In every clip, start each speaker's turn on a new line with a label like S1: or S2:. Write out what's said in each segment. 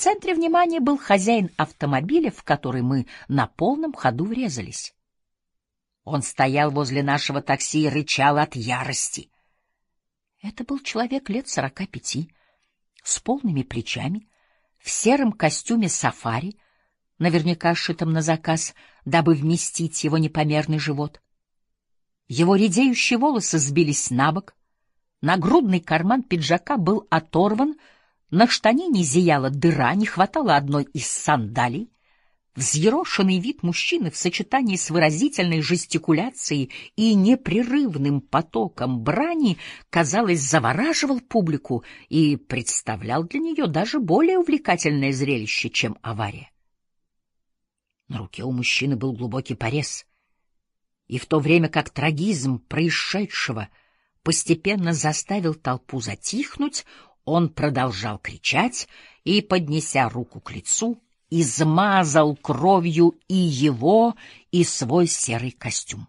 S1: центре внимания был хозяин автомобиля, в который мы на полном ходу врезались. Он стоял возле нашего такси и рычал от ярости. Это был человек лет 45, с полными плечами, в сером костюме сафари, наверняка сшитом на заказ, дабы вместить его непомерный живот. Его редеющие волосы сбились набок, нагрудный карман пиджака был оторван, на штанине зияла дыра, не хватало одной из сандалий. Взъерошенный вид мужчины в сочетании с выразительной жестикуляцией и непрерывным потоком брани, казалось, завораживал публику и представлял для нее даже более увлекательное зрелище, чем авария. На руке у мужчины был глубокий порез, и в то время как трагизм происшедшего постепенно заставил толпу затихнуть, он продолжал кричать и, поднеся руку к лицу, измазал кровью и его, и свой серый костюм.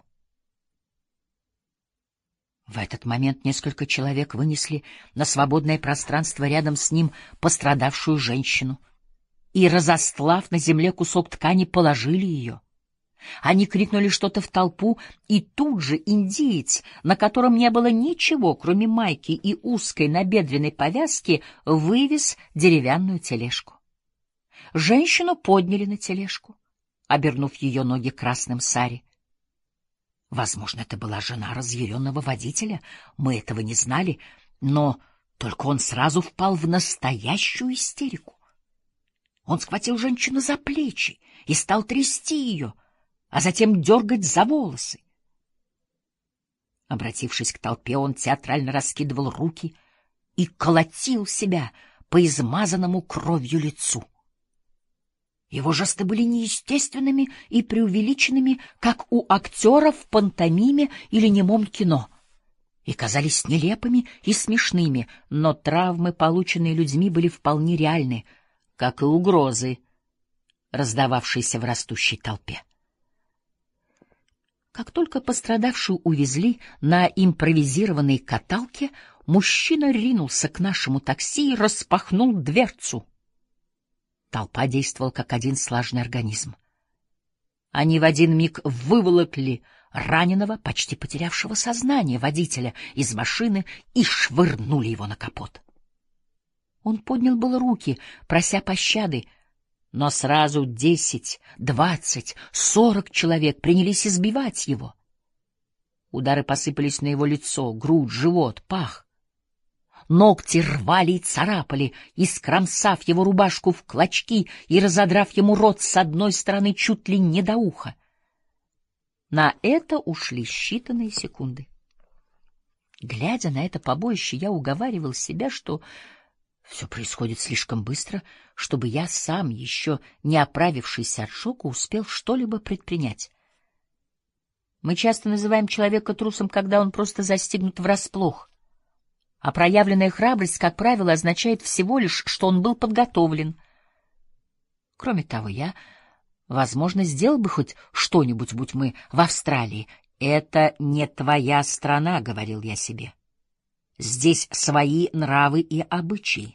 S1: В этот момент несколько человек вынесли на свободное пространство рядом с ним пострадавшую женщину и, разостлав на земле кусок ткани, положили ее. Они крикнули что-то в толпу, и тут же индиец, на котором не было ничего, кроме майки и узкой набедренной повязки, вывез деревянную тележку. Женщину подняли на тележку, обернув ее ноги красным сари. Возможно, это была жена разъяренного водителя, мы этого не знали, но только он сразу впал в настоящую истерику. Он схватил женщину за плечи и стал трясти ее, а затем дергать за волосы. Обратившись к толпе, он театрально раскидывал руки и колотил себя по измазанному кровью лицу. Его жесты были неестественными и преувеличенными, как у актера в пантомиме или немом кино, и казались нелепыми и смешными, но травмы, полученные людьми, были вполне реальны, как и угрозы, раздававшиеся в растущей толпе. Как только пострадавшую увезли на импровизированной каталке, мужчина ринулся к нашему такси и распахнул дверцу. Толпа действовала как один слаженный организм. Они в один миг выволокли раненого, почти потерявшего сознание водителя из машины и швырнули его на капот. Он поднял было руки, прося пощады, но сразу 10, 20, 40 человек принялись избивать его. Удары посыпались на его лицо, грудь, живот, пах. Ногти рвали и царапали, искромсав его рубашку в клочки и разодрав ему рот с одной стороны чуть ли не до уха. На это ушли считанные секунды. Глядя на это побоище, я уговаривал себя, что все происходит слишком быстро, чтобы я сам, еще не оправившийся от шока, успел что-либо предпринять. Мы часто называем человека трусом, когда он просто застигнут врасплох. А проявленная храбрость, как правило, означает всего лишь, что он был подготовлен. Кроме того, я, возможно, сделал бы хоть что-нибудь, будь мы в Австралии. «Это не твоя страна», — говорил я себе. «Здесь свои нравы и обычаи».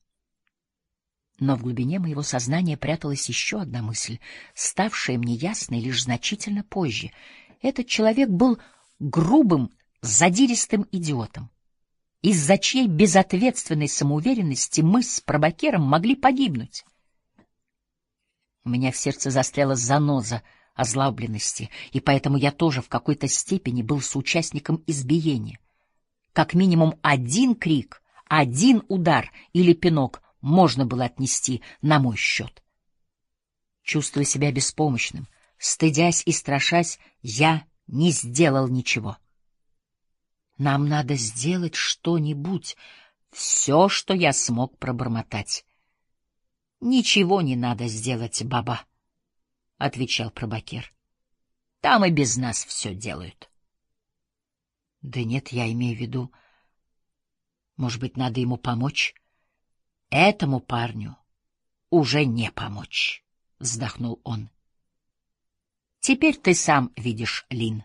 S1: Но в глубине моего сознания пряталась еще одна мысль, ставшая мне ясной лишь значительно позже. Этот человек был грубым, задиристым идиотом, из-за чьей безответственной самоуверенности мы с пробакером могли погибнуть. У меня в сердце застряла заноза озлобленности, и поэтому я тоже в какой-то степени был соучастником избиения. Как минимум один крик, один удар или пинок можно было отнести на мой счет. Чувствуя себя беспомощным, стыдясь и страшась, я не сделал ничего. Нам надо сделать что-нибудь, все, что я смог пробормотать. Ничего не надо сделать, баба, — отвечал пробакер. Там и без нас все делают. Да нет, я имею в виду, может быть, надо ему помочь? Этому парню уже не помочь, — вздохнул он. Теперь ты сам видишь, Лин,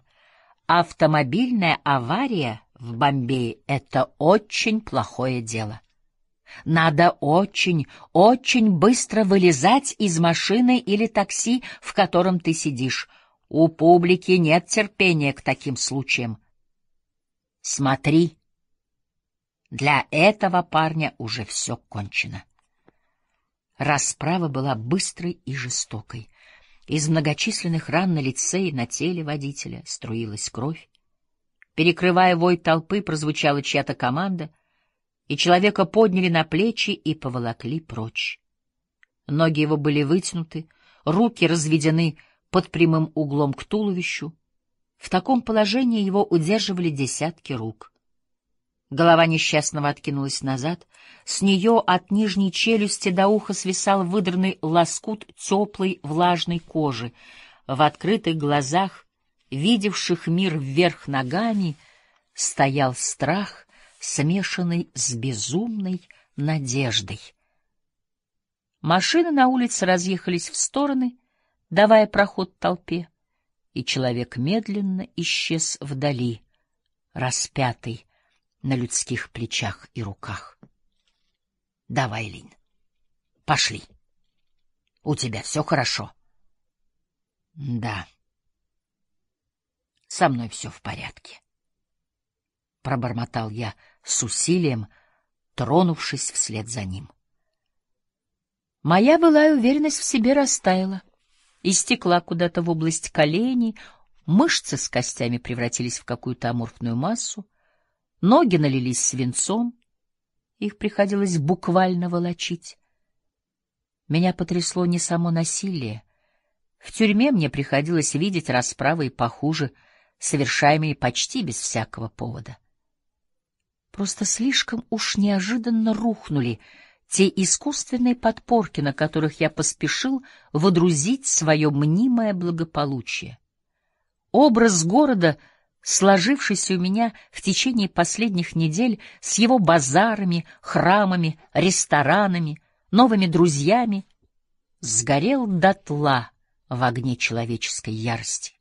S1: автомобильная авария в Бомбее — это очень плохое дело. Надо очень, очень быстро вылезать из машины или такси, в котором ты сидишь. У публики нет терпения к таким случаям. Смотри, для этого парня уже все кончено. Расправа была быстрой и жестокой. Из многочисленных ран на лице и на теле водителя струилась кровь. Перекрывая вой толпы, прозвучала чья-то команда, и человека подняли на плечи и поволокли прочь. Ноги его были вытянуты, руки разведены под прямым углом к туловищу. В таком положении его удерживали десятки рук. Голова несчастного откинулась назад, с нее от нижней челюсти до уха свисал выдранный лоскут теплой влажной кожи. В открытых глазах, видевших мир вверх ногами, стоял страх, смешанный с безумной надеждой. Машины на улице разъехались в стороны, давая проход толпе, и человек медленно исчез вдали, распятый на людских плечах и руках. — Давай, Лин, пошли. У тебя все хорошо? — Да. Со мной все в порядке. Пробормотал я с усилием, тронувшись вслед за ним. Моя былая уверенность в себе растаяла и стекла куда-то в область коленей, мышцы с костями превратились в какую-то аморфную массу, ноги налились свинцом, их приходилось буквально волочить. Меня потрясло не само насилие. В тюрьме мне приходилось видеть расправы и похуже, совершаемые почти без всякого повода. Просто слишком уж неожиданно рухнули те искусственные подпорки, на которых я поспешил водрузить свое мнимое благополучие. Образ города, сложившийся у меня в течение последних недель с его базарами, храмами, ресторанами, новыми друзьями, сгорел дотла в огне человеческой ярости.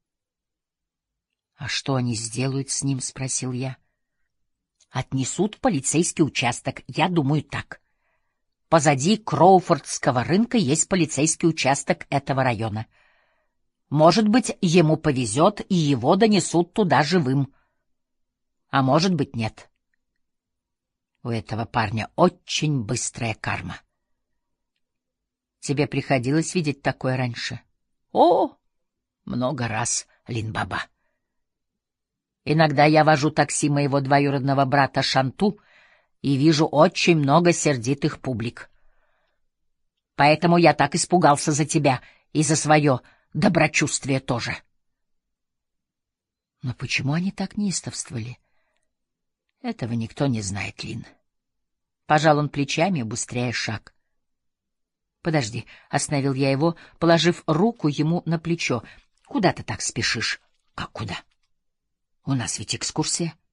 S1: — А что они сделают с ним? — спросил я. — Отнесут в полицейский участок, я думаю так. Позади Кроуфордского рынка есть полицейский участок этого района. Может быть, ему повезет, и его донесут туда живым. А может быть, нет. У этого парня очень быстрая карма. Тебе приходилось видеть такое раньше? О, много раз, Лин-баба. Иногда я вожу такси моего двоюродного брата Шанту и вижу очень много сердитых публик. Поэтому я так испугался за тебя и за свое доброчувствие тоже. Но почему они так неистовствовали? Этого никто не знает, Лин. Пожал он плечами, убыстряя шаг. Подожди, остановил я его, положив руку ему на плечо. Куда ты так спешишь? Как куда? У нас ведь экскурсия.